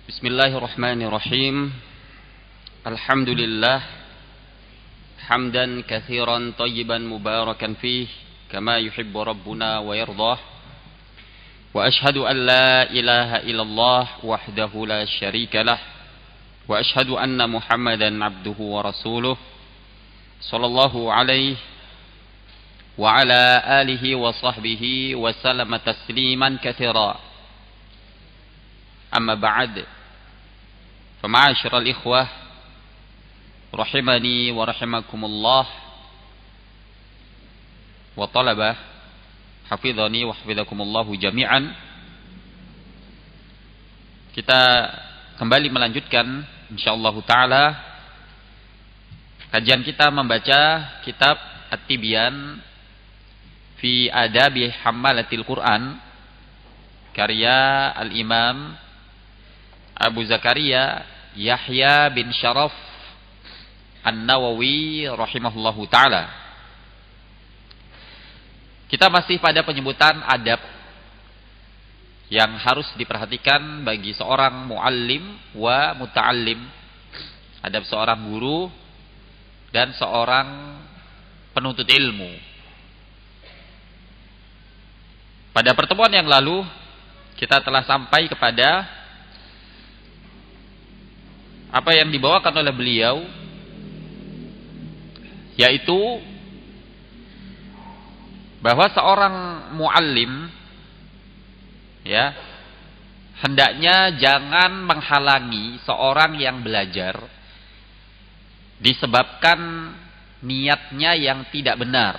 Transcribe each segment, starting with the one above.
Bismillahirrahmanirrahim. Alhamdulillah hamdan katsiran thayyiban mubarakan fih kama yuhibbu rabbuna wa yardah. Wa ashhadu an la ilaha illallah wahdahu la syarika lah. Wa ashhadu anna Muhammadan abduhu wa rasuluh sallallahu alaihi wa ala alihi wa sahbihi wa sallama tasliman katsira. Amma ba'd. Fama'asyiral ikhwah rahimani wa rahimakumullah wa talabah hafizani wa hafizakumullahu jami'an. Kita kembali melanjutkan insyaallah taala kajian kita membaca kitab At-Tibyan fi Adabi Hammalatil Quran karya Al-Imam Abu Zakaria Yahya bin Sharaf An-Nawawi rahimahullahu ta'ala. Kita masih pada penyebutan adab yang harus diperhatikan bagi seorang muallim wa muta'allim. Adab seorang guru dan seorang penuntut ilmu. Pada pertemuan yang lalu kita telah sampai kepada apa yang dibawakan oleh beliau, yaitu bahwa seorang muallim ya hendaknya jangan menghalangi seorang yang belajar disebabkan niatnya yang tidak benar.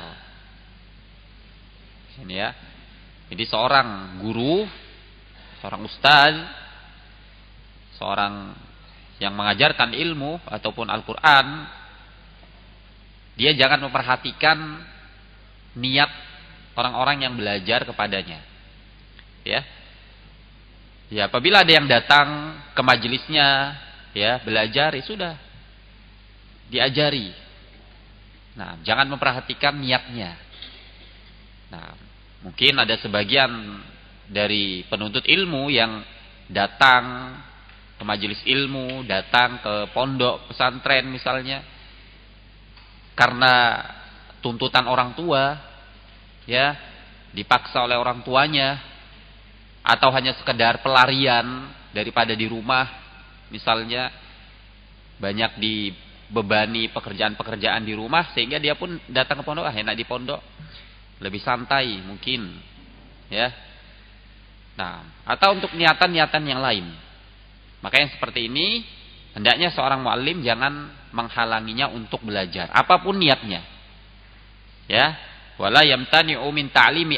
Ini ya. Jadi seorang guru, seorang ustaz, seorang yang mengajarkan ilmu ataupun Al-Quran, dia jangan memperhatikan niat orang-orang yang belajar kepadanya. Ya, apabila ada yang datang ke majelisnya, ya belajar, ya sudah diajari. Nah, jangan memperhatikan niatnya. Nah, mungkin ada sebagian dari penuntut ilmu yang datang ke majelis ilmu, datang ke pondok pesantren misalnya karena tuntutan orang tua, ya, dipaksa oleh orang tuanya, atau hanya sekedar pelarian daripada di rumah misalnya banyak dibebani pekerjaan-pekerjaan di rumah sehingga dia pun datang ke pondok, enak di pondok, lebih santai mungkin, ya. Nah, atau untuk niatan-niatan yang lain. Maka yang seperti ini hendaknya seorang muallim jangan menghalanginya untuk belajar apapun niatnya. Ya, wala yamtani'u min ta'limi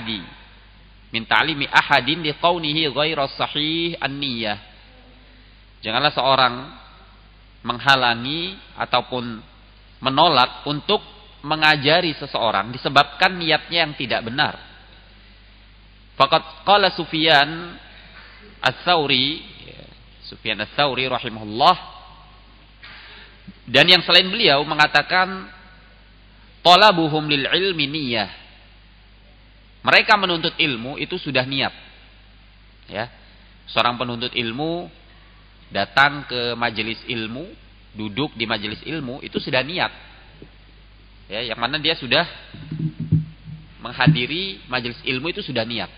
ahadin liqaunihi ghairu sahih an-niyyah. Janganlah seorang menghalangi ataupun menolak untuk mengajari seseorang disebabkan niatnya yang tidak benar. Faqad qala Sufyan Ats-Tsauri rahimahullah, dan yang selain beliau mengatakan talabuhum lil ilmi niyyah. Mereka menuntut ilmu itu sudah niat. Ya. Seorang penuntut ilmu datang ke majelis ilmu, duduk di majelis ilmu itu sudah niat. Ya, yang mana dia sudah menghadiri majelis ilmu itu sudah niat.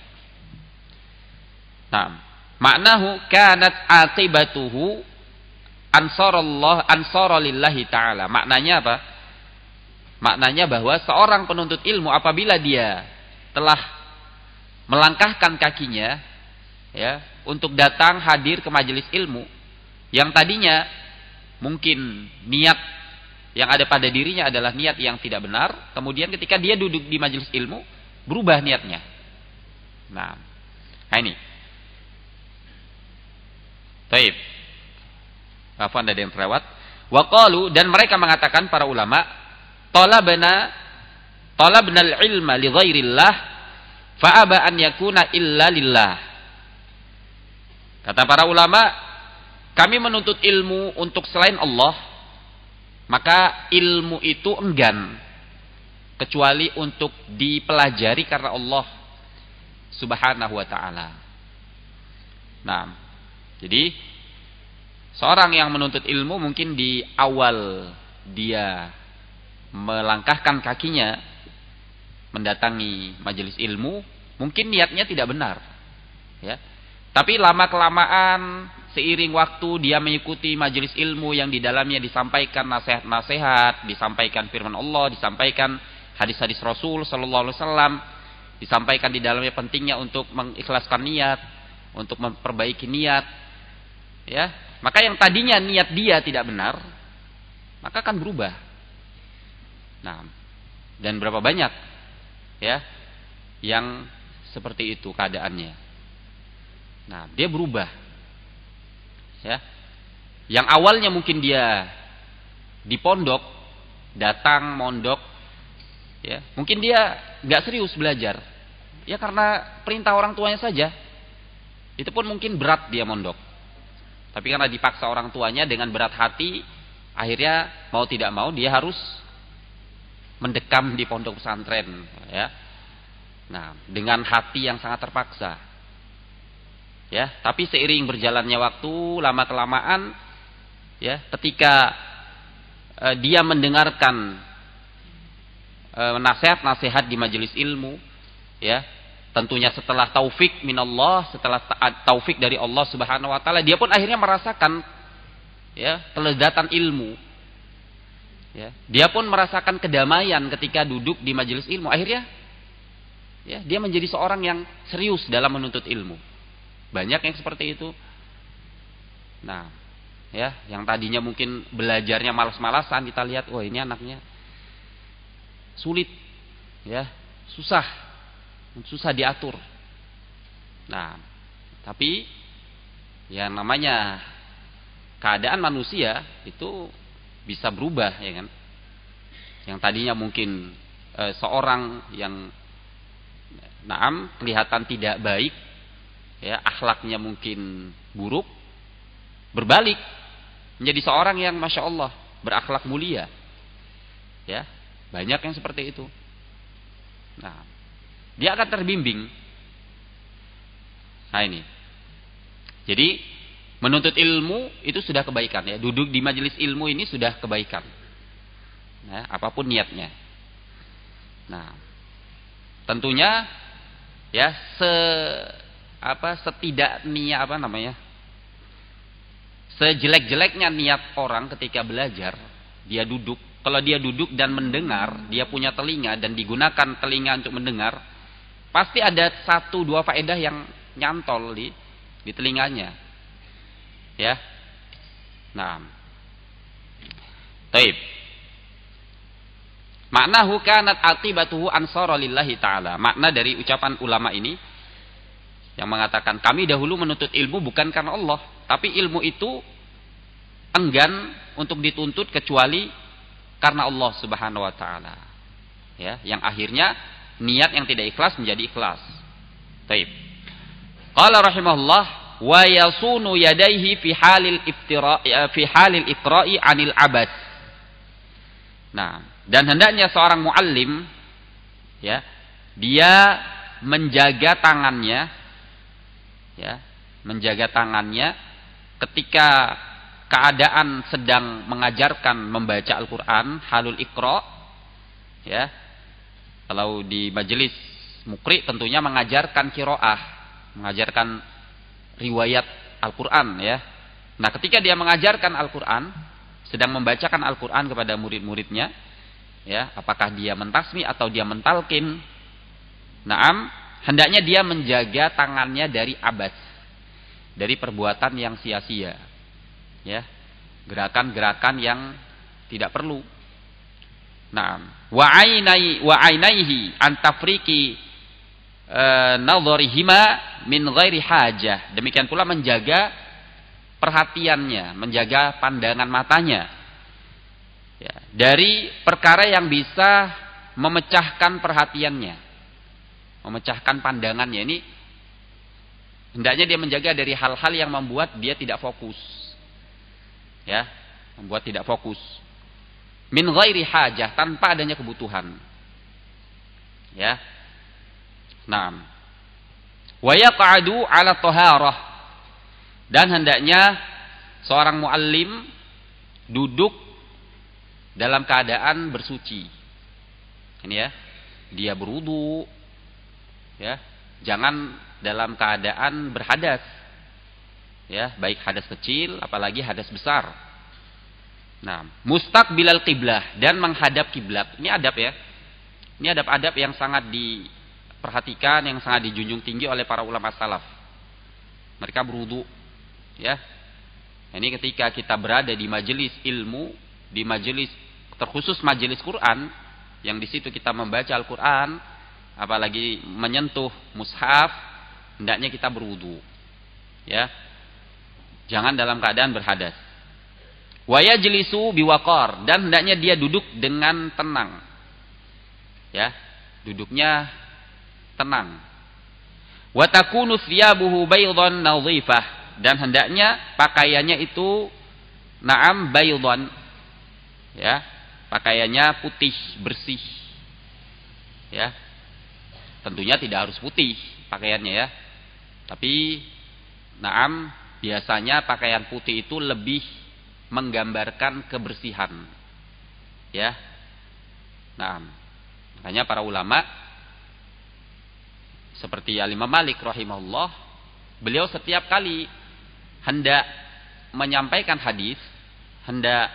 Nah, maknahu kanat aqibatuhu ansaralillahi ta'ala. Maknanya apa? Maknanya bahwa seorang penuntut ilmu apabila dia telah melangkahkan kakinya ya untuk datang hadir ke majelis ilmu yang tadinya mungkin niat yang ada pada dirinya adalah niat yang tidak benar, kemudian ketika dia duduk di majelis ilmu berubah niatnya. Nah ini Taib. Afwan, ada yang terlewat. Wa qalu, dan mereka mengatakan para ulama, talabnal ilma li ghairillah fa aba an yakuna illa lillah. Kata para ulama, kami menuntut ilmu untuk selain Allah, maka ilmu itu enggan kecuali untuk dipelajari karena Allah Subhanahu wa ta'ala. Nah, jadi Seorang yang menuntut ilmu mungkin di awal dia melangkahkan kakinya mendatangi majelis ilmu, mungkin niatnya tidak benar, ya. Tapi lama kelamaan seiring waktu dia mengikuti majelis ilmu yang di dalamnya disampaikan nasihat-nasihat, disampaikan firman Allah, disampaikan hadis-hadis Rasul sallallahu alaihi wasallam, disampaikan di dalamnya pentingnya untuk mengikhlaskan niat, untuk memperbaiki niat, ya. Maka yang tadinya niat dia tidak benar, maka akan berubah. Nah, dan berapa banyak, ya, yang seperti itu keadaannya. Nah, dia berubah, ya. Yang awalnya mungkin dia di pondok, datang mondok, ya, mungkin dia nggak serius belajar, ya karena perintah orang tuanya saja. Itu pun mungkin berat dia mondok. Tapi karena dipaksa orang tuanya dengan berat hati, akhirnya mau tidak mau dia harus mendekam di pondok pesantren, ya. Nah, dengan hati yang sangat terpaksa. Ya, tapi seiring berjalannya waktu, lama kelamaan, ya, ketika dia mendengarkan nasihat-nasihat di majelis ilmu, ya, tentunya setelah taufik minallah, setelah taufik dari Allah Subhanahu wa taala, dia pun akhirnya merasakan, ya, kelezatan ilmu. Ya, dia pun merasakan kedamaian ketika duduk di majelis ilmu. Akhirnya, ya, dia menjadi seorang yang serius dalam menuntut ilmu. Banyak yang seperti itu. Nah, ya, yang tadinya mungkin belajarnya malas-malasan, kita lihat, wah ini anaknya sulit, ya, susah diatur. Nah, tapi ya namanya keadaan manusia itu bisa berubah, ya kan? Yang tadinya mungkin seorang yang kelihatan tidak baik, ya, akhlaknya mungkin buruk, berbalik menjadi seorang yang masya Allah berakhlak mulia, ya, banyak yang seperti itu. Nah, dia akan terbimbing. Nah ini, jadi menuntut ilmu itu sudah kebaikan, ya, duduk di majelis ilmu ini sudah kebaikan, nah, apapun niatnya. Nah, tentunya, ya, sejelek-jeleknya niat orang ketika belajar, dia duduk. Kalau dia duduk dan mendengar, dia punya telinga dan digunakan telinga untuk mendengar, pasti ada 1-2 faedah yang nyantol di telinganya, ya. Nah, taib. Maknahu kanat aqibatuhu ansara lillahi ta'ala. Makna dari ucapan ulama ini yang mengatakan kami dahulu menuntut ilmu bukan karena Allah, tapi ilmu itu enggan untuk dituntut kecuali karena Allah Subhanahu wa taala. Ya, yang akhirnya niat yang tidak ikhlas menjadi ikhlas. Baik. Qala rahimahullah wa yasunu yadayhi fi halil iqra'i 'anil abad. Nah, dan hendaknya seorang muallim, ya, dia menjaga tangannya, ya, menjaga tangannya ketika keadaan sedang mengajarkan membaca Al-Quran, halul iqra, ya. Kalau di majelis mukri tentunya mengajarkan qiraah, mengajarkan riwayat Al-Quran, ya. Nah, ketika dia mengajarkan Al-Quran, sedang membacakan Al-Quran kepada murid-muridnya, ya, apakah dia mentasmi atau dia mentalkin, naam, hendaknya dia menjaga tangannya dari abas, dari perbuatan yang sia-sia, ya, gerakan-gerakan yang tidak perlu. Naam, wa ainaihi an tafriqi nadharihima min ghairi hajah. Demikian pula menjaga perhatiannya, menjaga pandangan matanya, ya, dari perkara yang bisa memecahkan perhatiannya, memecahkan pandangannya. Ini hendaknya dia menjaga dari hal-hal yang membuat dia tidak fokus, ya, membuat tidak fokus. Min ghairi hajah, tanpa adanya kebutuhan, ya. Naam. Wa yaq'adu 'ala taharah, dan hendaknya seorang muallim duduk dalam keadaan bersuci. Ini ya, dia berwudu, ya, jangan dalam keadaan berhadas, ya, baik hadas kecil, apalagi hadas besar. Nah, mustaqbilal qiblah, dan menghadap kiblat. Ini adab ya. Ini adab-adab yang sangat diperhatikan, yang sangat dijunjung tinggi oleh para ulama salaf. Mereka berwudu, ya. Ini ketika kita berada di majelis ilmu, di majelis terkhusus majelis Quran, yang di situ kita membaca Al-Quran, apalagi menyentuh mushaf, hendaknya kita berwudu, ya. Jangan dalam keadaan berhadas. Wa yajlisu biwaqar, dan hendaknya dia duduk dengan tenang. Ya, duduknya tenang. Wa takunu thiyabuhu baydhan nadhifah, dan hendaknya pakaiannya itu na'am baydhan, ya, pakaiannya putih, bersih. Ya. Tentunya tidak harus putih pakaiannya ya. Tapi na'am, biasanya pakaian putih itu lebih menggambarkan kebersihan. Ya. Nah, makanya para ulama seperti Imam Malik rahimahullah, beliau setiap kali hendak menyampaikan hadis, hendak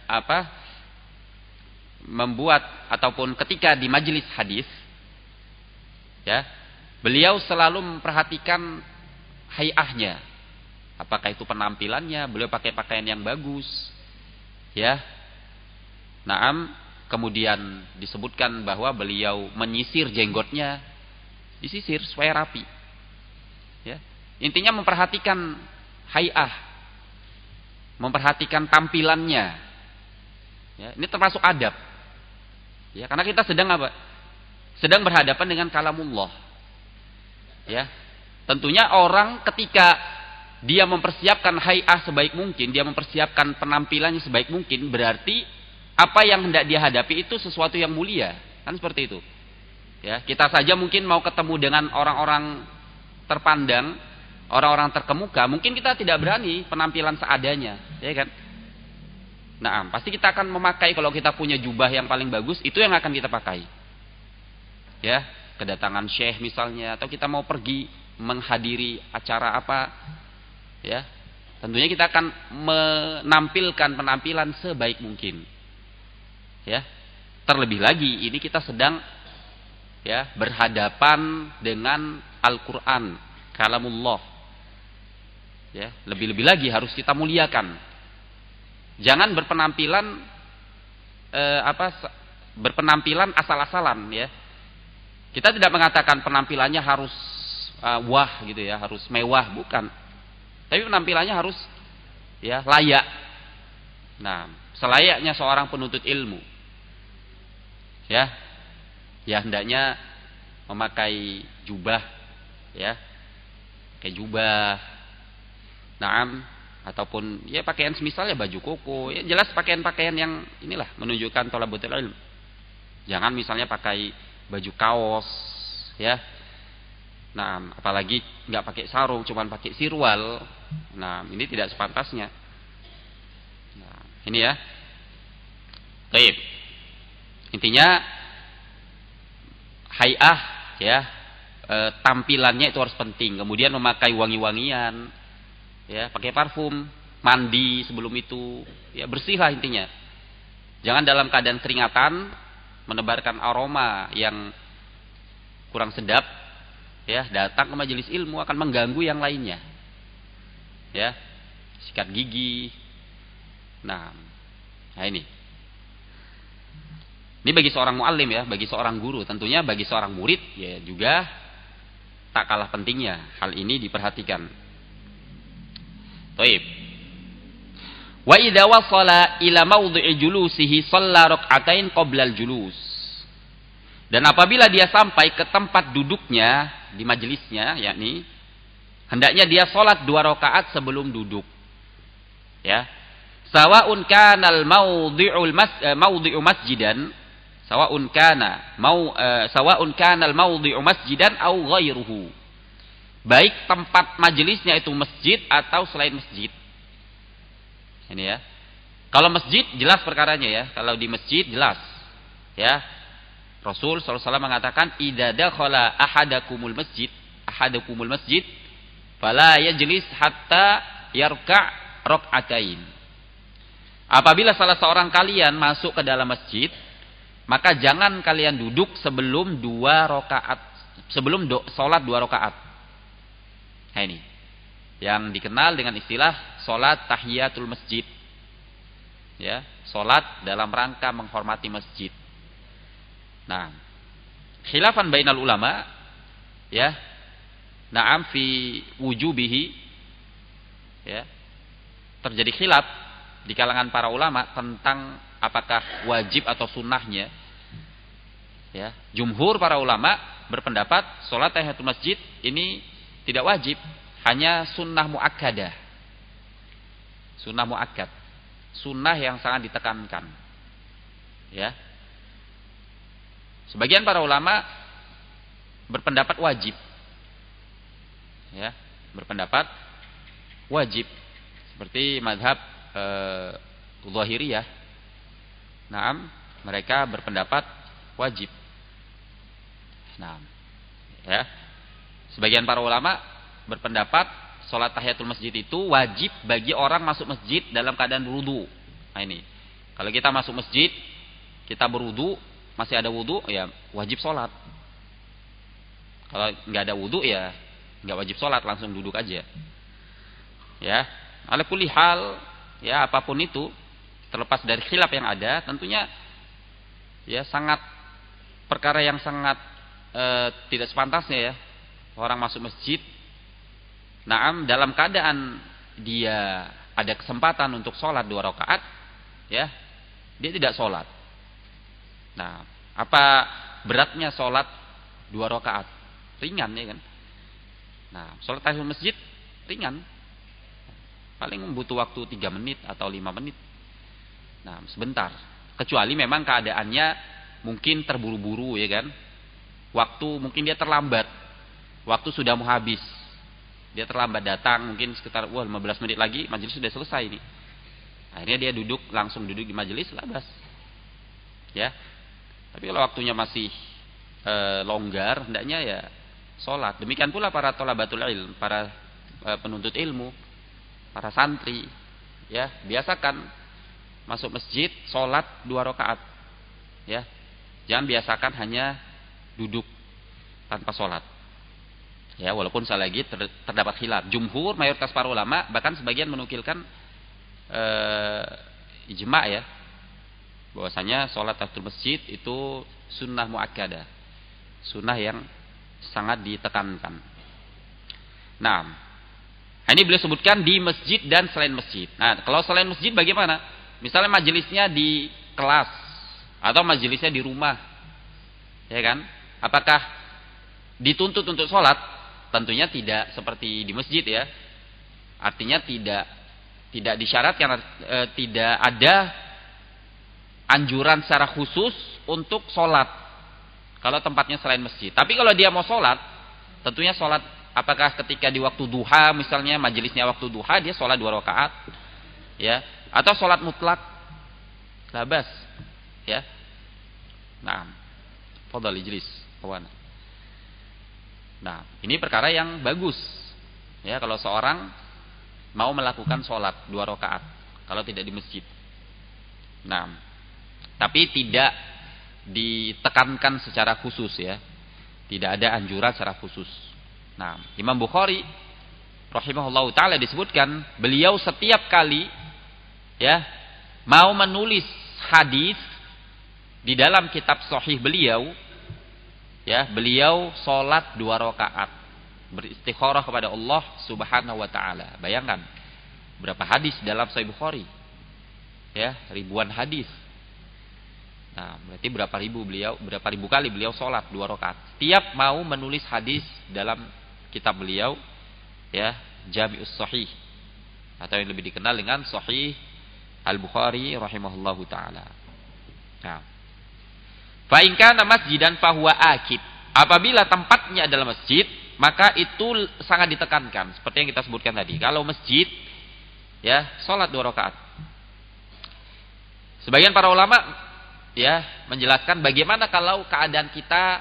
membuat ataupun ketika di majelis hadis, ya, beliau selalu memperhatikan hayahnya. Apakah itu penampilannya, beliau pakai pakaian yang bagus, ya. Naam, kemudian disebutkan bahwa beliau menyisir jenggotnya, disisir supaya rapi. Ya. Intinya memperhatikan hayah, memperhatikan tampilannya. Ya, ini termasuk adab. Ya, karena kita sedang apa? Sedang berhadapan dengan kalamullah. Ya. Tentunya orang ketika dia mempersiapkan hay'ah sebaik mungkin, dia mempersiapkan penampilannya sebaik mungkin, berarti apa yang hendak dia hadapi itu sesuatu yang mulia. Kan seperti itu. Ya, kita saja mungkin mau ketemu dengan orang-orang terpandang, orang-orang terkemuka, mungkin kita tidak berani penampilan seadanya, ya kan? Nah, pasti kita akan memakai, kalau kita punya jubah yang paling bagus, itu yang akan kita pakai. Ya, kedatangan syekh misalnya, atau kita mau pergi menghadiri acara apa, ya, tentunya kita akan menampilkan penampilan sebaik mungkin. Ya, terlebih lagi ini kita sedang, ya, berhadapan dengan Al-Quran, kalamullah. Ya, lebih-lebih lagi harus kita muliakan. Jangan berpenampilan berpenampilan asal-asalan, ya. Kita tidak mengatakan penampilannya harus wah gitu ya, harus mewah, bukan. Tapi penampilannya harus, ya, layak. Nah, selayaknya seorang penuntut ilmu. Ya. Ya, hendaknya memakai jubah, ya. Pakai jubah. Naam, ataupun ya pakaian semisalnya baju koko, ya jelas pakaian-pakaian yang inilah menunjukkan thalabatul ilm. Jangan misalnya pakai baju kaos, ya. Nah, apalagi nggak pakai sarung, cuman pakai sirwal. Nah, ini tidak sepantasnya. Nah, ini ya. Baik. Intinya hay'ah, ya, tampilannya itu harus penting. Kemudian memakai wangi-wangian, ya, pakai parfum, mandi sebelum itu, ya, bersihlah intinya. Jangan dalam keadaan keringatan menebarkan aroma yang kurang sedap. Ya, datang ke majelis ilmu akan mengganggu yang lainnya. Ya, sikat gigi. Nah ini. Ini bagi seorang muallim, ya, bagi seorang guru. Tentunya bagi seorang murid, ya, juga tak kalah pentingnya hal ini diperhatikan. Baik. Wa idza wasala ila mawdhi'i julusihi shalla rak'atain qabla al-julus. Dan apabila dia sampai ke tempat duduknya di majelisnya, yakni hendaknya dia sholat 2 rakaat sebelum duduk. Ya. Sawa'un kana al-mawdhi'u masjidan, sawa'un kana al-mawdhi'u masjidan aw ghairuhu. Baik tempat majelisnya itu masjid atau selain masjid. Ini ya. Kalau masjid jelas perkaranya ya. Kalau di masjid jelas. Ya. Rasul SAW mengatakan idza dakhala ahadakumul masjid fala yajlis hatta yarka' rak'atain. Apabila salah seorang kalian masuk ke dalam masjid, maka jangan kalian duduk sebelum salat 2 rakaat. Nah ini yang dikenal dengan istilah salat tahiyatul masjid. Ya, salat dalam rangka menghormati masjid. Nah, khilafan bainal ulama ya. Na'am fi wujubihi ya. Terjadi khilaf di kalangan para ulama tentang apakah wajib atau sunnahnya. Ya, jumhur para ulama berpendapat salat tahiyatul masjid ini tidak wajib, hanya sunnah muakkadah. Sunnah muakkad. Sunnah yang sangat ditekankan. Ya. Sebagian para ulama berpendapat wajib. Ya, berpendapat wajib. Seperti mazhab Zahiriyah. Naam, mereka berpendapat wajib. Naam. Ya. Sebagian para ulama berpendapat salat tahiyatul masjid itu wajib bagi orang masuk masjid dalam keadaan wudu. Nah ini. Kalau kita masuk masjid, kita berwudu, masih ada wudu, ya wajib salat. Kalau nggak ada wudu ya nggak wajib salat, langsung duduk aja. Ya. Ala kulli hal, ya apapun itu, terlepas dari khilaf yang ada, tentunya ya sangat perkara yang sangat tidak sepantasnya ya orang masuk masjid. Naam, dalam keadaan dia ada kesempatan untuk sholat 2 rakaat, ya dia tidak sholat. Nah, apa beratnya sholat 2 rakaat? Ringan ya kan? Nah, sholat tahiyatul masjid ringan. Paling butuh waktu 3 menit atau 5 menit. Nah, sebentar. Kecuali memang keadaannya mungkin terburu-buru ya kan. Waktu mungkin dia terlambat. Waktu sudah mau habis. Dia terlambat datang mungkin sekitar 15 menit lagi majelis sudah selesai nih. Akhirnya dia langsung duduk di majelis, labas. Ya. Tapi kalau waktunya masih longgar, hendaknya ya sholat. Demikian pula para thalabatul ilm, para penuntut ilmu, para santri, ya biasakan masuk masjid sholat 2 rakaat, ya jangan biasakan hanya duduk tanpa sholat, ya walaupun sekali lagi terdapat khilaf. Jumhur mayoritas para ulama bahkan sebagian menukilkan ijma ya bahwasanya sholat tahiyatul masjid itu sunnah muakkadah, sunnah yang sangat ditekankan. Nah, ini beliau sebutkan di masjid dan selain masjid. Nah, kalau selain masjid bagaimana? Misalnya majelisnya di kelas atau majelisnya di rumah, ya kan? Apakah dituntut untuk sholat? Tentunya tidak seperti di masjid ya. Artinya tidak disyaratkan, tidak ada anjuran secara khusus untuk sholat kalau tempatnya selain masjid. Tapi kalau dia mau sholat, tentunya sholat. Apakah ketika di waktu duha misalnya majelisnya waktu duha dia sholat 2 rakaat, ya, atau sholat mutlak, labas, ya. Nah, fadhal ijlis, kawan. Nah, ini perkara yang bagus, ya, kalau seorang mau melakukan sholat 2 rakaat, kalau tidak di masjid. Nah, tapi tidak ditekankan secara khusus ya, tidak ada anjuran secara khusus. Nah, Imam Bukhari rahimahullah ta'ala disebutkan beliau setiap kali ya mau menulis hadis di dalam kitab sahih beliau, ya beliau sholat 2 rakaat beristikharah kepada Allah subhanahu wa ta'ala. Bayangkan berapa hadis dalam sahih Bukhari, ya ribuan hadis. Nah, berarti berapa ribu kali beliau sholat 2 rakaat. Setiap mau menulis hadis dalam kitab beliau, ya Jami'us Sahih atau yang lebih dikenal dengan Sahih Al-Bukhari rahimahullahu taala. Nah, fa in kana masjidan fa huwa akid. Apabila tempatnya adalah masjid, maka itu sangat ditekankan seperti yang kita sebutkan tadi. Kalau masjid, ya salat 2 rakaat. Sebagian para ulama ya menjelaskan bagaimana kalau keadaan kita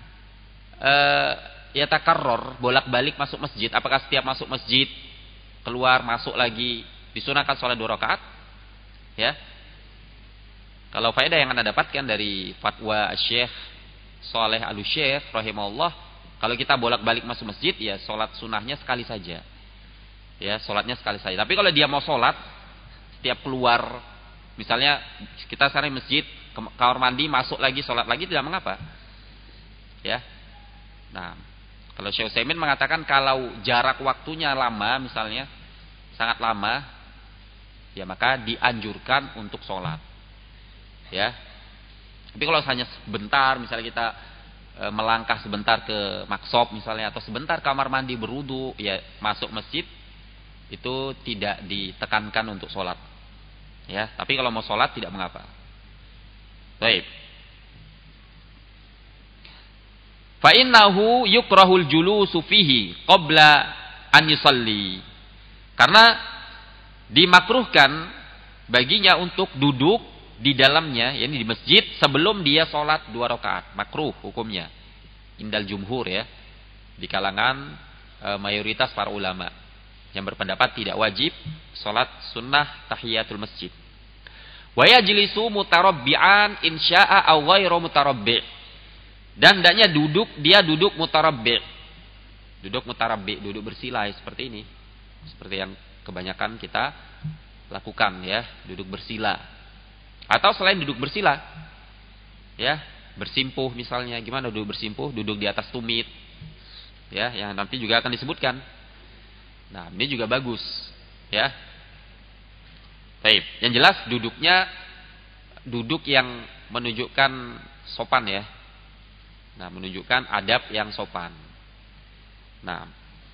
ya takarror, bolak-balik masuk masjid. Apakah setiap masuk masjid keluar masuk lagi disunahkan sholat 2 rakaat? Ya. Kalau faedah yang Anda dapatkan dari fatwa Syekh Saleh Al-Syekh rahimahullah, kalau kita bolak-balik masuk masjid ya sholat sunahnya sekali saja. Ya, sholatnya sekali saja. Tapi kalau dia mau sholat setiap keluar, misalnya kita sekarang masjid, kamar mandi, masuk lagi, sholat lagi, tidak mengapa. Ya. Nah, kalau Syekh Utsaimin mengatakan kalau jarak waktunya lama, misalnya sangat lama, ya maka dianjurkan untuk sholat. Ya. Tapi kalau hanya sebentar, misalnya kita melangkah sebentar ke maksop misalnya, atau sebentar kamar mandi berwudu, ya masuk masjid, itu tidak ditekankan untuk sholat. Ya, tapi kalau mau sholat tidak mengapa. Baik. Fa innahu yukrahul julusu fihi qabla an yusalli. Karena dimakruhkan baginya untuk duduk di dalamnya, yakni di masjid sebelum dia sholat 2 rakaat. Makruh hukumnya. Indal jumhur ya. Di kalangan mayoritas para ulama yang berpendapat tidak wajib sholat sunnah tahiyatul masjid. Wa yajlisu mutarabbi'an insya'a aw ghairu mutarabbi'. Dan hendaknya dia duduk mutarabbi'. Duduk bersila seperti ini. Seperti yang kebanyakan kita lakukan ya, duduk bersila. Atau selain duduk bersila, ya, bersimpuh misalnya. Gimana duduk bersimpuh? Duduk di atas tumit. Ya, yang nanti juga akan disebutkan. Nah, ini juga bagus, ya. Baik, yang jelas duduknya duduk yang menunjukkan sopan ya. Nah, menunjukkan adab yang sopan. Nah,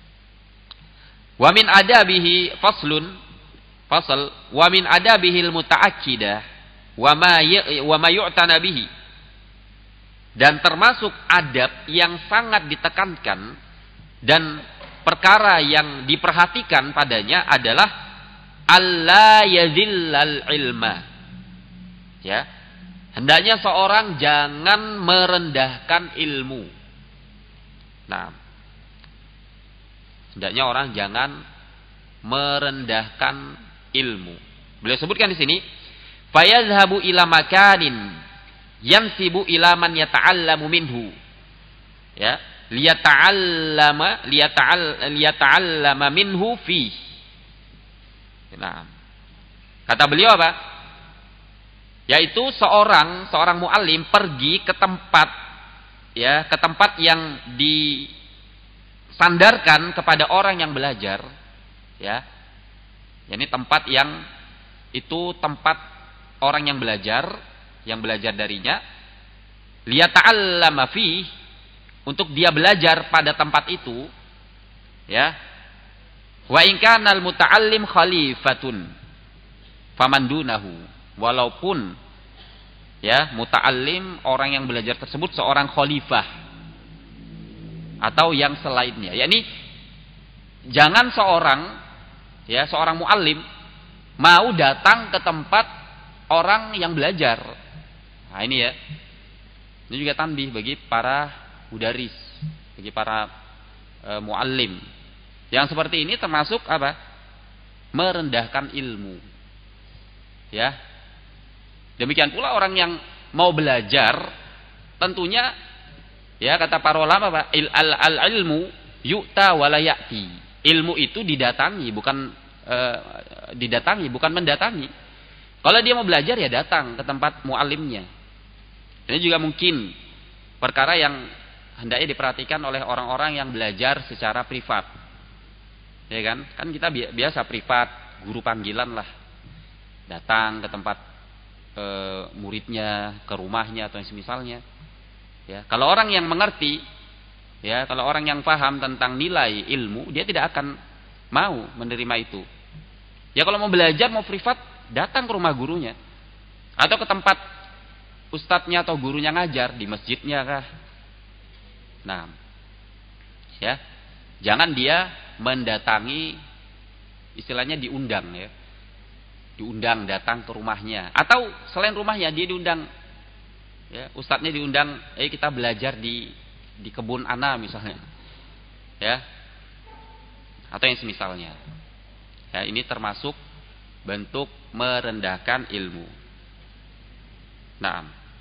wa min adabihi fasl wa min adabihil mutaakkidah wa ma yu'tana bihi. Dan termasuk adab yang sangat ditekankan dan perkara yang diperhatikan padanya adalah alla yazillal ilma. Ya. Hendaknya seorang jangan merendahkan ilmu. Nah, hendaknya orang jangan merendahkan ilmu. Beliau sebutkan di sini, fayadhhabu ila makanin yansibu ila man yata'allamu minhu. Ya, liyata'allama minhu fi. Nah, kata beliau apa? Yaitu seorang muallim pergi ke tempat yang disandarkan kepada orang yang belajar, ya. Ini tempat yang itu tempat orang yang belajar darinya, liyata'allama fi, untuk dia belajar pada tempat itu, ya. Wa in kana al-muta'allim khalifatun faman dunahu, walaupun ya muta'allim orang yang belajar tersebut seorang khalifah atau yang selainnya. Yakni jangan seorang muallim mau datang ke tempat orang yang belajar. Nah, ini ya. Ini juga tanbih bagi para mudaris, bagi para muallim. Yang seperti ini termasuk apa? Merendahkan ilmu. Ya. Demikian pula orang yang mau belajar, tentunya ya kata para ulama apa? Al-ilmu yu'ta wa la ya'ti. Ilmu itu didatangi, bukan mendatangi. Kalau dia mau belajar ya datang ke tempat muallimnya. Ini juga mungkin perkara yang hendaknya diperhatikan oleh orang-orang yang belajar secara privat. Ya kan? Kan kita biasa privat, guru panggilan lah. Datang ke tempat muridnya, ke rumahnya atau yang semisalnya. Ya, kalau orang yang mengerti, ya, kalau orang yang paham tentang nilai ilmu, dia tidak akan mau menerima itu. Ya kalau mau belajar, mau privat, datang ke rumah gurunya. Atau ke tempat ustadznya atau gurunya ngajar, di masjidnya kah. Nah, ya, jangan dia mendatangi, istilahnya diundang ya. diundang datang ke rumahnya, atau selain rumahnya dia diundang, ya, ustadznya diundang, kita belajar di kebun ana misalnya, ya, atau yang semisalnya. Ya, ini termasuk bentuk merendahkan ilmu. Nah,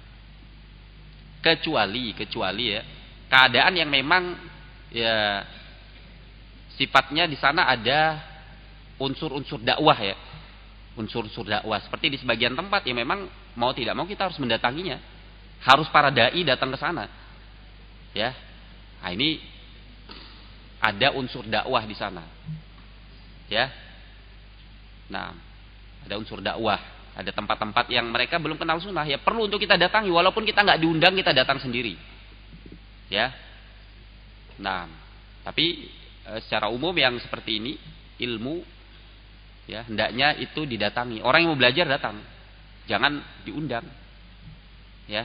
kecuali ya keadaan yang memang ya sifatnya di sana ada unsur-unsur dakwah, ya, unsur-unsur dakwah. Seperti di sebagian tempat ya memang mau tidak mau kita harus mendatanginya, harus para dai datang ke sana, ya. Nah, ini ada unsur dakwah di sana, ya. Nah, ada unsur dakwah. Ada tempat-tempat yang mereka belum kenal sunnah, ya perlu untuk kita datangi, walaupun kita nggak diundang, kita datang sendiri, ya. Nah, tapi secara umum yang seperti ini ilmu, ya hendaknya itu didatangi. Orang yang mau belajar datang, jangan diundang, ya.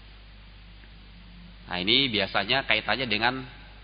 Nah, ini biasanya kaitannya dengan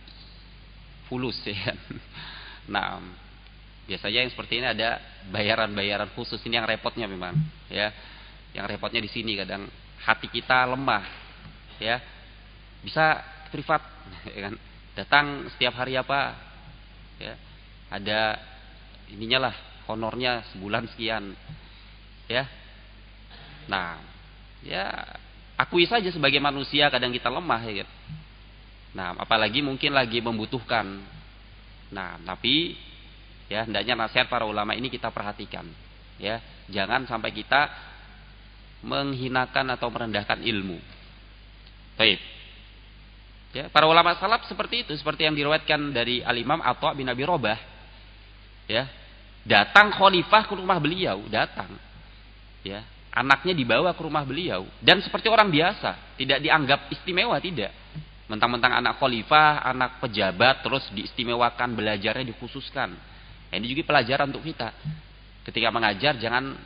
fulus, ya. Nah, biasanya yang seperti ini ada bayaran-bayaran khusus. Ini yang repotnya memang, ya. Yang repotnya di sini kadang hati kita lemah, ya. Bisa privat, ya kan? Datang setiap hari apa, ya. Ada ininya lah, honornya sebulan sekian, ya. Nah, ya akui saja sebagai manusia kadang kita lemah, ya. Nah, apalagi mungkin lagi membutuhkan. Nah, tapi ya hendaknya nasihat para ulama ini kita perhatikan, ya, jangan sampai kita menghinakan atau merendahkan ilmu. Baik, ya, para ulama salaf seperti itu, seperti yang diriwayatkan dari Al-Imam Atha bin Abi Robah, ya, datang khalifah ke rumah beliau, datang, ya, anaknya dibawa ke rumah beliau, dan seperti orang biasa, tidak dianggap istimewa, tidak. Mentang-mentang anak khalifah, anak pejabat, terus diistimewakan, belajarnya dikhususkan. Ini juga pelajaran untuk kita. Ketika mengajar jangan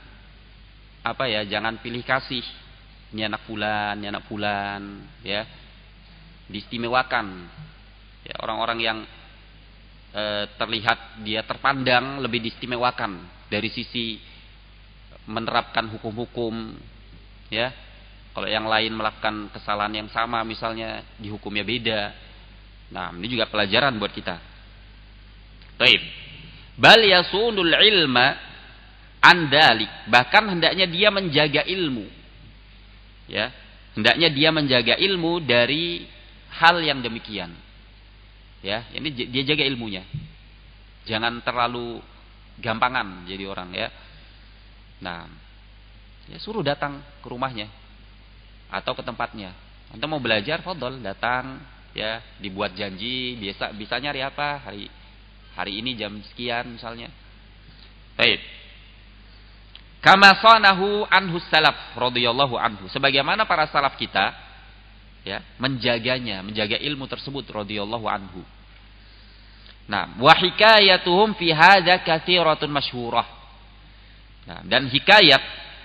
jangan pilih kasih. Ini anak fulan, ya. Diistimewakan. Ya, orang-orang yang terlihat dia terpandang lebih diistimewakan dari sisi menerapkan hukum-hukum, ya. Kalau yang lain melakukan kesalahan yang sama misalnya dihukumnya beda. Nah, ini juga pelajaran buat kita. Baik. Bal yasunul ilma andalik, bahkan hendaknya dia menjaga ilmu, ya, hendaknya dia menjaga ilmu dari hal yang demikian, ya. Ini dia jaga ilmunya, jangan terlalu gampangan jadi orang, ya. Nah, ya suruh datang ke rumahnya atau ke tempatnya. Anda mau belajar, fadhol datang, ya, dibuat janji, bisanya hari apa, hari ini jam sekian misalnya. Baik. Kama sanahu anhu salaf radhiyallahu anhu. Sebagaimana para salaf kita, ya, menjaga ilmu tersebut radhiyallahu anhu. Nah, wa hikayatuhum fi hadza katsiratun masyhurah. Nah, dan hikayat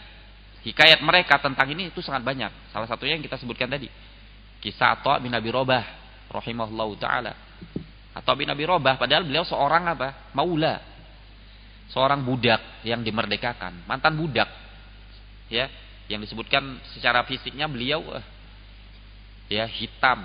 mereka tentang ini itu sangat banyak. Salah satunya yang kita sebutkan tadi, kisah Atha bin Abi Robah rahimahullahu taala. Atha bin Abi Robah, padahal beliau seorang maula, seorang budak yang dimerdekakan, mantan budak, ya, yang disebutkan secara fisiknya beliau ya hitam,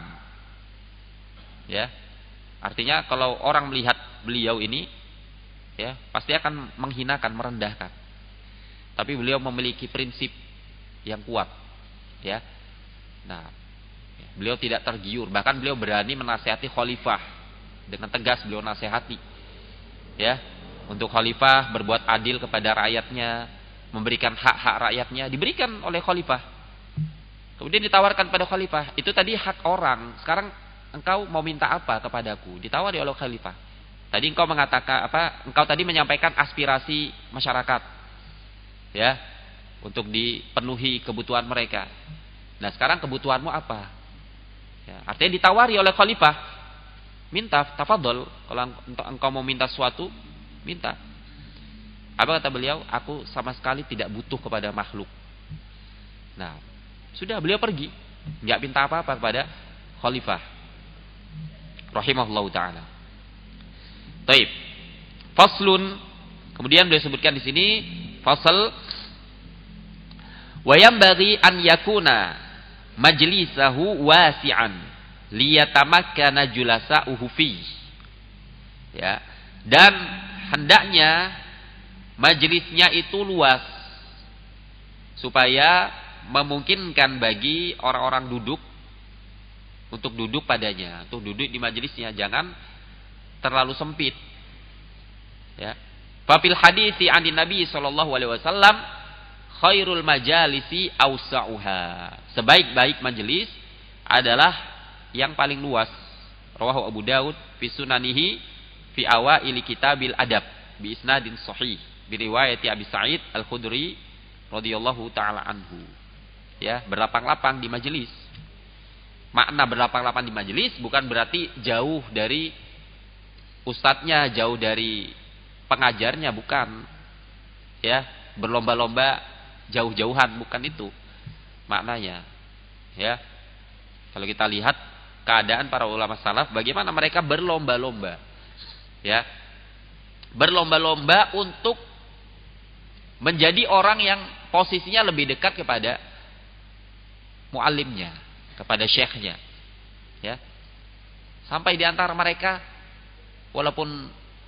ya, artinya kalau orang melihat beliau ini, ya, pasti akan menghinakan, merendahkan. Tapi beliau memiliki prinsip yang kuat, ya. Nah, beliau tidak tergiur, bahkan beliau berani menasihati khalifah. Dengan tegas beliau nasihati, ya, untuk khalifah berbuat adil kepada rakyatnya, memberikan hak-hak rakyatnya, diberikan oleh khalifah. Kemudian ditawarkan pada khalifah, itu tadi hak orang, sekarang engkau mau minta apa kepadaku? Ditawari oleh khalifah. Tadi engkau mengatakan engkau tadi menyampaikan aspirasi masyarakat, ya, untuk dipenuhi kebutuhan mereka. Nah, sekarang kebutuhanmu apa? Ya, artinya ditawari oleh khalifah. Minta, tafadhol, kalau engkau mau minta sesuatu, minta. Apa kata beliau? Aku sama sekali tidak butuh kepada makhluk. Nah, sudah beliau pergi, enggak minta apa-apa kepada khalifah rahimahullahu taala. Baik. Faslun, kemudian beliau sebutkan di sini Fasal wa yanbaghi an yakuna majlisahu wasi'an liyatamakkana julasa'uhu fi. Ya. Dan hendaknya majelisnya itu luas supaya memungkinkan bagi orang-orang duduk untuk duduk padanya, untuk duduk di majelisnya, jangan terlalu sempit. Ya. Fafil hadithi 'anin Nabi sallallahu alaihi wasallam khairul majalisi awsa'uha. Sebaik-baik majelis adalah yang paling luas. Rawahu Abu Daud fi sunanihi fi awaili kitabil adab bi isnadin sahih bi riwayati Abi Sa'id Al-Khudri radhiyallahu taala anhu. Ya, berlapang-lapang di majelis. Makna berlapang-lapang di majelis bukan berarti jauh dari ustadznya, jauh dari pengajarnya, bukan. Ya, berlomba-lomba jauh-jauhan, bukan itu maknanya. Ya. Kalau kita lihat keadaan para ulama salaf, bagaimana mereka berlomba-lomba. Ya. Berlomba-lomba untuk menjadi orang yang posisinya lebih dekat kepada muallimnya, kepada syekhnya. Ya. Sampai di antara mereka walaupun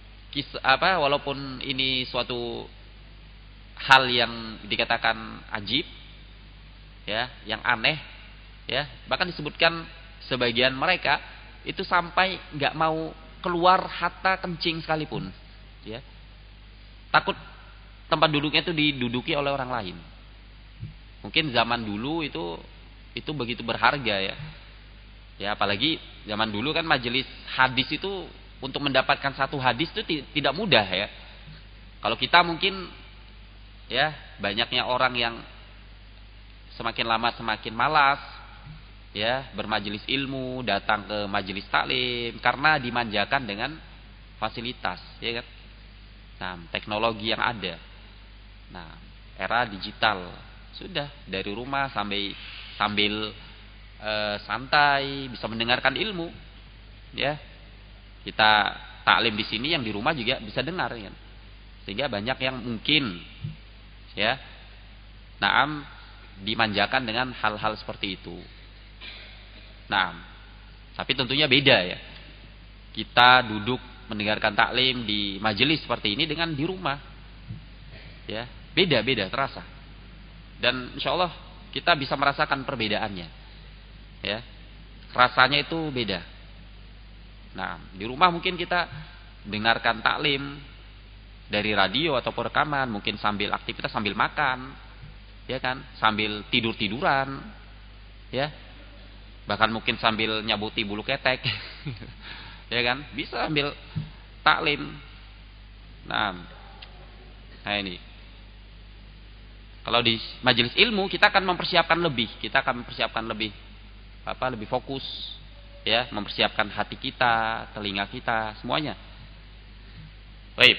ini suatu hal yang dikatakan ajib, ya, yang aneh, ya, bahkan disebutkan sebagian mereka itu sampai nggak mau keluar hatta kencing sekalipun, ya, takut tempat duduknya itu diduduki oleh orang lain. Mungkin zaman dulu itu begitu berharga, ya, ya, apalagi zaman dulu kan majelis hadis itu untuk mendapatkan satu hadis itu tidak mudah, ya. Kalau kita mungkin, ya, banyaknya orang yang semakin lama semakin malas, ya, bermajelis ilmu, datang ke majelis taklim karena dimanjakan dengan fasilitas, ya kan? Nah, teknologi yang ada. Nah, era digital, sudah dari rumah sambil santai bisa mendengarkan ilmu, ya. Kita taklim di sini, yang di rumah juga bisa dengar, ya. Sehingga banyak yang mungkin, ya, naam, dimanjakan dengan hal-hal seperti itu. Nah, tapi tentunya beda, ya. Kita duduk mendengarkan taklim di majelis seperti ini dengan di rumah, ya, beda terasa. Dan insya Allah kita bisa merasakan perbedaannya, ya. Rasanya itu beda. Nah, di rumah mungkin kita dengarkan taklim dari radio ataupun rekaman, mungkin sambil aktivitas, sambil makan, ya kan, sambil tidur-tiduran, ya, bahkan mungkin sambil nyabuti bulu ketek, ya kan, bisa sambil taklim. Nah ini kalau di majelis ilmu kita akan mempersiapkan lebih, lebih fokus, ya, mempersiapkan hati kita, telinga kita, semuanya. Baik.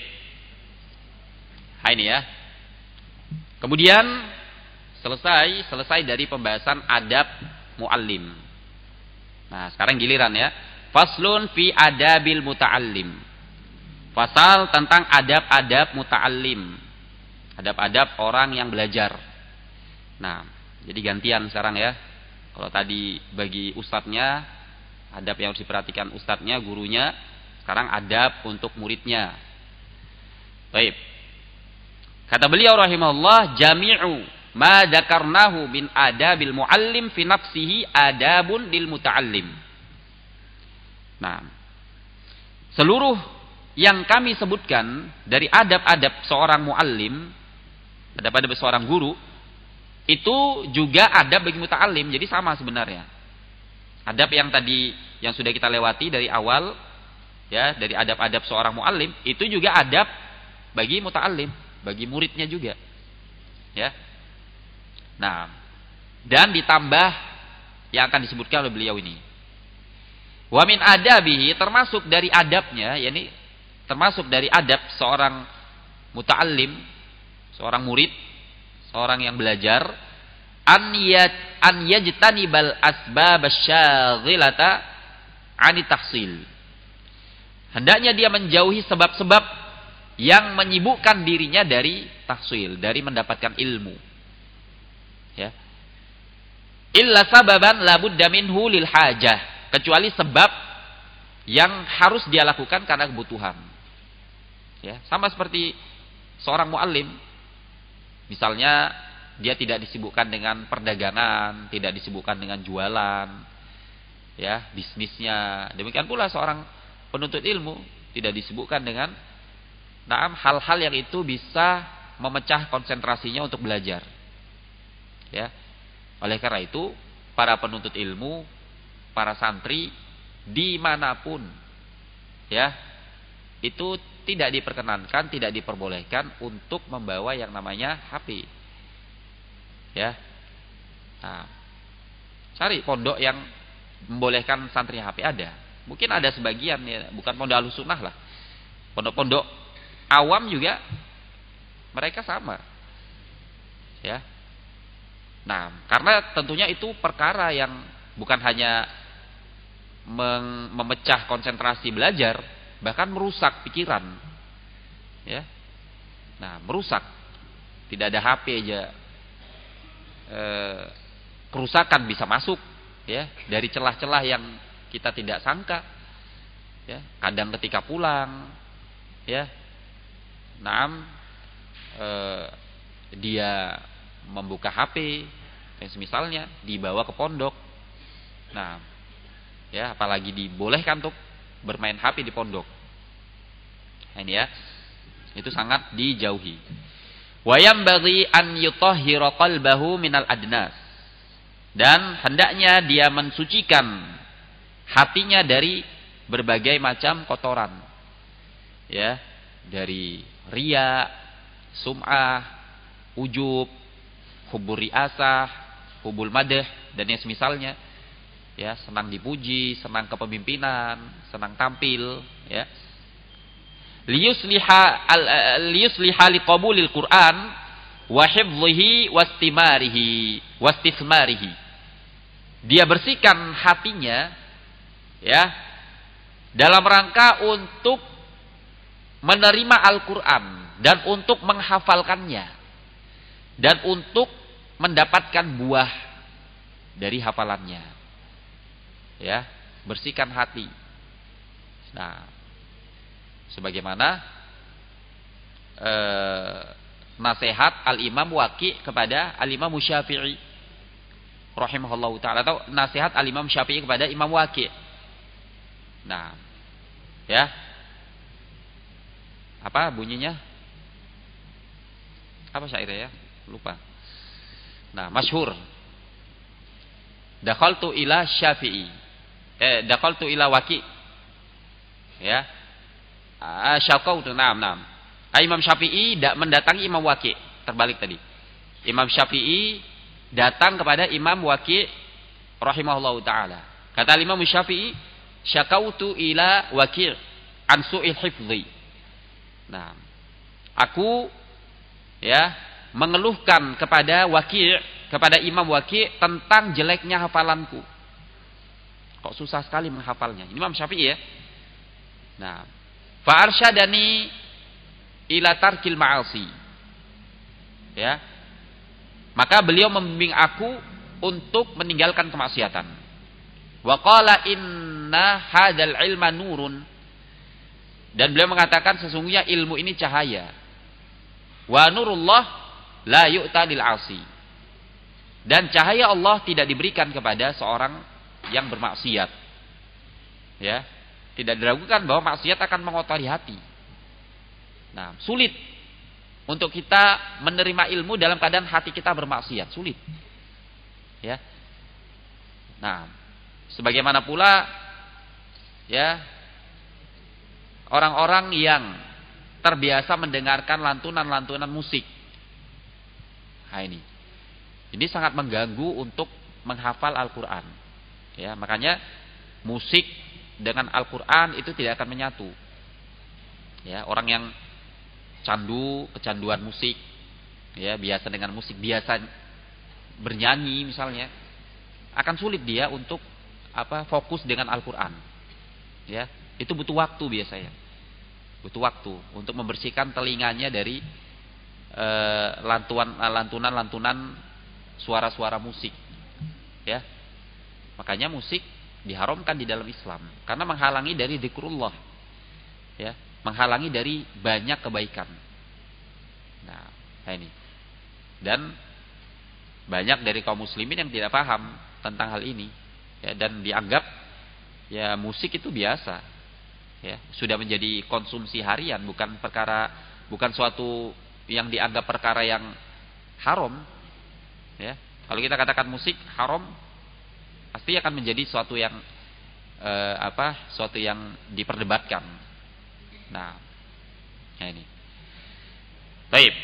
Ini, ya. Kemudian selesai dari pembahasan adab muallim. Nah, sekarang giliran, ya. Faslun fi adabil muta'allim. Fasal tentang adab-adab muta'allim. Adab-adab orang yang belajar. Nah, jadi gantian sekarang, ya. Kalau tadi bagi ustadznya, adab yang harus diperhatikan ustadznya, gurunya. Sekarang adab untuk muridnya. Baik. Kata beliau rahimahullah, jami'u ma dzakarnahu min adabil muallim fi nafsihi adabun lil muta'allim. Nah, seluruh yang kami sebutkan dari adab-adab seorang muallim, adab-adab seorang guru, itu juga adab bagi muta'allim. Jadi sama sebenarnya. Adab yang tadi yang sudah kita lewati dari awal, ya, dari adab-adab seorang muallim, itu juga adab bagi muta'allim, bagi muridnya juga, ya. Nah, dan ditambah yang akan disebutkan oleh beliau ini. Wa min adabihi, termasuk dari adabnya, yakni termasuk dari adab seorang muta'allim, seorang murid, seorang yang belajar, an yajtanibal asbab asyaghilata ani tahsil. Hendaknya dia menjauhi sebab-sebab yang menyibukkan dirinya dari tahsil, dari mendapatkan ilmu. Ya. Illa sababan la budda minhu lil hajah, kecuali sebab yang harus dia lakukan karena kebutuhan. Ya, sama seperti seorang muallim. Misalnya dia tidak disibukkan dengan perdagangan, tidak disibukkan dengan jualan, ya, bisnisnya. Demikian pula seorang penuntut ilmu tidak disibukkan dengan hal-hal yang itu bisa memecah konsentrasinya untuk belajar. Ya. Oleh karena itu, para penuntut ilmu, para santri dimanapun, ya, itu tidak diperkenankan, tidak diperbolehkan untuk membawa yang namanya HP. Ya. Nah, cari pondok yang membolehkan santri HP ada. Mungkin ada sebagian, ya, bukan pondok Ahlussunnah lah. Pondok-pondok awam juga mereka sama. Ya. Nah, karena tentunya itu perkara yang bukan hanya memecah konsentrasi belajar, bahkan merusak pikiran. Ya. Nah, merusak. Tidak ada HP aja. Kerusakan bisa masuk, ya, dari celah-celah yang kita tidak sangka. Ya, kadang ketika pulang, ya. Dia membuka HP dan semisalnya dibawa ke pondok. Nah, ya, apalagi dibolehkan untuk bermain HP di pondok. Nah, ini ya, itu sangat dijauhi. Wa yanbaghi an yutahhira qalbahu minal adnas. Dan hendaknya dia mensucikan hatinya dari berbagai macam kotoran. Ya, dari riya, sum'ah, ujub, hubur riasah, hubul madh, dan yang semisalnya. Ya, senang dipuji, senang kepemimpinan, senang tampil, ya. Liyusliha liqabulil Qur'an wa hifdhihi wastismarihi. Dia bersihkan hatinya, ya, dalam rangka untuk menerima Al-Qur'an dan untuk menghafalkannya dan untuk mendapatkan buah dari hafalannya. Ya, bersihkan hati. Nah, sebagaimana nasihat Al-Imam Waqi' kepada Al-Imam Syafi'i rahimahullahu ta'ala, atau nasihat Al-Imam Syafi'i kepada Imam Waqi'. Nah, ya. Apa bunyinya? Apa syairnya ya? Lupa. Nah, masyhur. Dakhaltu ila Syafi'i. Dakhaltu ila Waqi'. Ya. Syaqautu, na'am. Imam Syafi'i mendatangi Imam Waqi', terbalik tadi. Imam Syafi'i datang kepada Imam Waqi' rahimahullahu taala. Kata Imam Syafi'i, syaqautu ila Waqi' an su'il hifdhi. Nah, aku, ya, mengeluhkan kepada Waqi', kepada Imam Waqi' tentang jeleknya hafalanku. Kok susah sekali menghafalnya. Ini Imam Syafi'i, ya. Nah, fa arsyadani ila tarkil ma'asi. Ya. Maka beliau membimbing aku untuk meninggalkan kemaksiatan. Wa qala inna hadzal ilma nurun. Dan beliau mengatakan sesungguhnya ilmu ini cahaya. Wa nurullah la yu'ta lil 'asi. Dan cahaya Allah tidak diberikan kepada seorang yang bermaksiat. Ya. Tidak diragukan bahwa maksiat akan mengotori hati. Nah, sulit untuk kita menerima ilmu dalam keadaan hati kita bermaksiat, sulit. Ya. Nah, sebagaimana pula, ya, orang-orang yang terbiasa mendengarkan lantunan-lantunan musik. Nah, ini sangat mengganggu untuk menghafal Al-Qur'an. Ya, makanya musik dengan Al-Qur'an itu tidak akan menyatu. Ya, orang yang kecanduan musik, ya, biasa dengan musik, biasa bernyanyi misalnya, akan sulit dia untuk fokus dengan Al-Qur'an. Ya, itu butuh waktu biasanya. butuh waktu untuk membersihkan telinganya dari lantunan-lantunan suara-suara musik. Ya. Makanya musik diharamkan di dalam Islam karena menghalangi dari zikrullah. Ya, menghalangi dari banyak kebaikan. Nah, ini. Dan banyak dari kaum muslimin yang tidak paham tentang hal ini. Ya, dan dianggap ya musik itu biasa. Ya, sudah menjadi konsumsi harian, bukan suatu yang dianggap perkara yang haram. Ya, kalau kita katakan musik haram, pasti akan menjadi suatu yang suatu yang diperdebatkan. Nah, ini. Baik.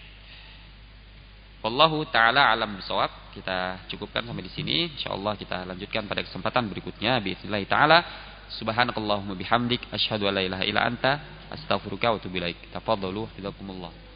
Wallahu taala alam bisawab. Kita cukupkan sampai di sini. Insyaallah kita lanjutkan pada kesempatan berikutnya bismillah taala. Subhanakallahumma bihamdik asyhadu an la ilaha illa anta astaghfiruka wa atubu ilaik. Tafadhalu hafizakumullah.